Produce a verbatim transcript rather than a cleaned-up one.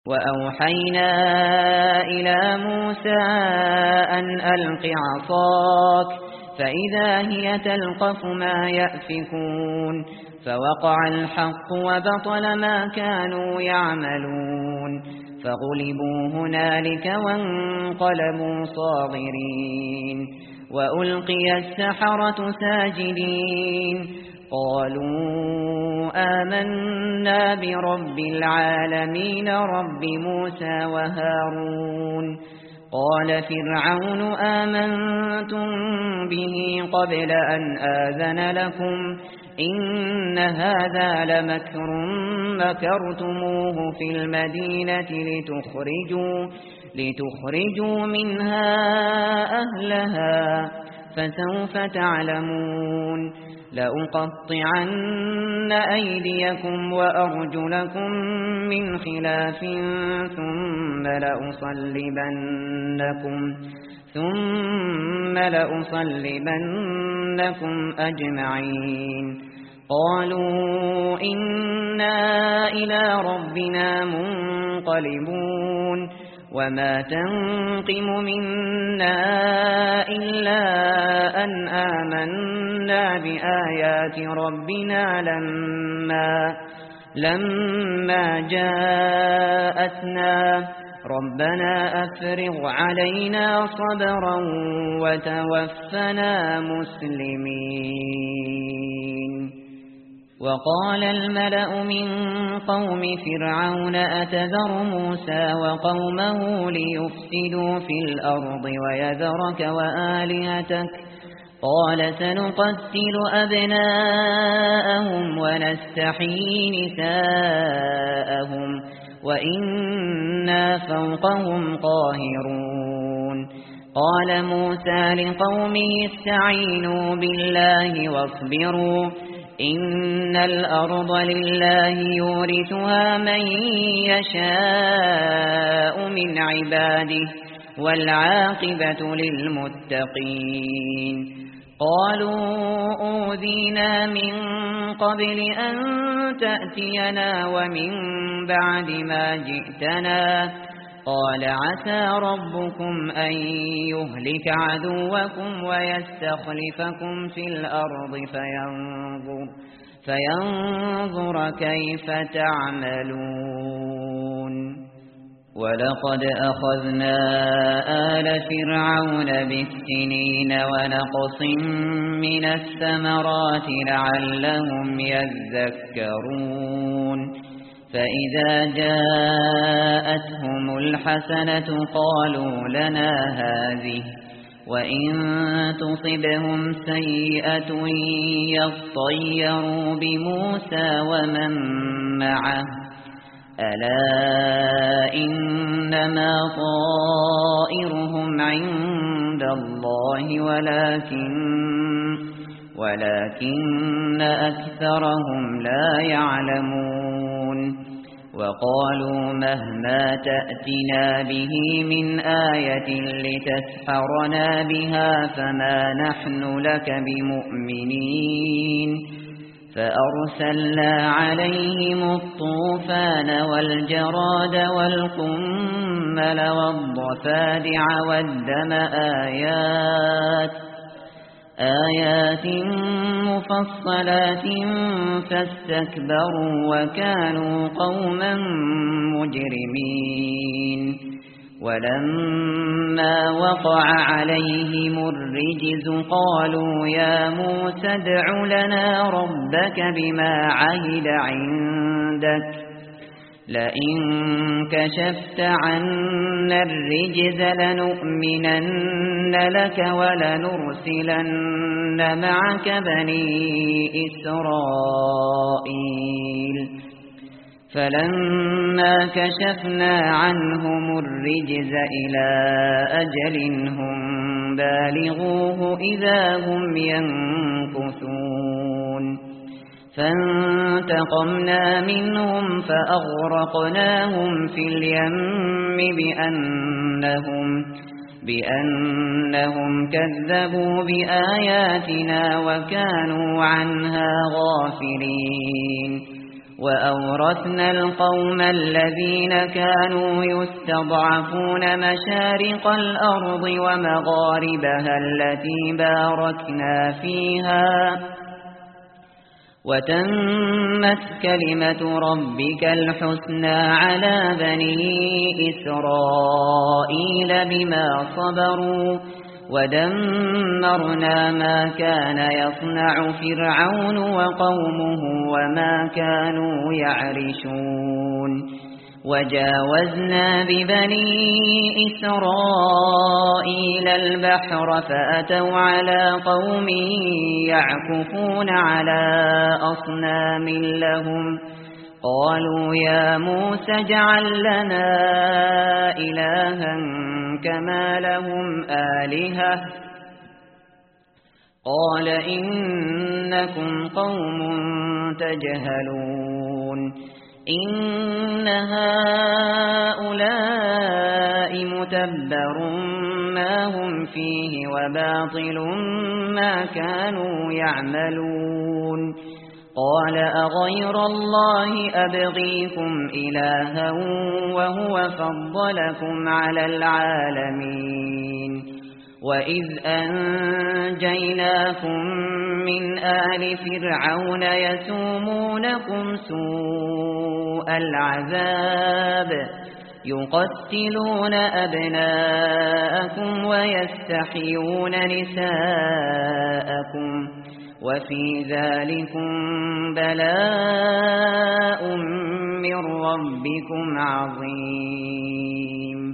وأوحينا إلى موسى أن ألق عصاك فإذا هي تلقف ما يأفكون فوقع الحق وبطل ما كانوا يعملون فغلبوا هنالك وانقلبوا صاغرين وألقي السحرة ساجدين قالوا آمنا برب العالمين رب موسى وهارون قال فرعون آمنتم به قبل أن آذن لكم إن هذا لمكر مكرتموه في المدينة لتخرجوا, لتخرجوا منها أهلها فسوف تعلمون لأقطعن أيديكم وأرجلكم من خلاف ثم لأصلبنكم ثم لأصلبنكم أجمعين قالوا إنا إلى ربنا منقلبون وما تنقم منا إلا أن آمنا بآيات ربنا لما لما جاءتنا ربنا أفرغ علينا صبرا وتوفنا مسلمين وقال الملأ من قوم فرعون أتذر موسى وقومه ليفسدوا في الأرض ويذرك وآلهتك قال سنقتل أبناءهم ونستحيي نساءهم وإنا فوقهم قاهرون قال موسى لقومه استعينوا بالله واصبروا إن الأرض لله يورثها من يشاء من عباده والعاقبة للمتقين قالوا أوذينا من قبل أن تأتينا ومن بعد ما جئتنا قال عسى ربكم أن يهلك عدوكم ويستخلفكم في الأرض فينظر, فينظر كيف تعملون ولقد أخذنا آل فرعون بالسنين ونقص من الثمرات لعلهم يذكرون فإذا جاءتهم الحسنة قالوا لنا هذه وإن تصبهم سيئة يطيروا بموسى ومن معه ألا إنما طائرهم عند الله ولكن ولكن أكثرهم لا يعلمون وقالوا مهما تأتنا به من آية لتسحرنا بها فما نحن لك بمؤمنين فأرسلنا عليهم الطوفان والجراد والقمل والضفادع والدم آيات آيات مفصلات فاستكبروا وكانوا قوما مجرمين ولما وقع عليهم الرجز قالوا يا موسى ادع لنا ربك بما عهد عندك لئن كشفت عنا الرجز لنؤمنن لك ولنرسلن معك بني إسرائيل فلما كشفنا عنهم الرجز إلى أجل هم بالغوه إذا هم ينكثون فانتقمنا منهم فأغرقناهم في اليم بأنهم, بأنهم كذبوا بآياتنا وكانوا عنها غافلين وأورثنا القوم الذين كانوا يستضعفون مشارق الأرض ومغاربها التي باركنا فيها وتمت كلمة ربك الحسنى على بني إسرائيل بما صبروا ودمرنا ما كان يصنع فرعون وقومه وما كانوا يعرشون وجاوزنا ببني إسرائيل البحر فأتوا على قوم يعكفون على أصنام لهم قالوا يا موسى اجعل لنا إلها كما لهم آلهة قال إنكم قوم تجهلون إن هؤلاء متبر ما هم فيه وباطل ما كانوا يعملون قال أغير الله أبغيكم إلها وهو فضلكم على العالمين وإذ أنجيناكم من آل فرعون يسومونكم سوء العذاب يقتلون أبناءكم ويستحيون نساءكم وفي ذلكم بلاء من ربكم عظيم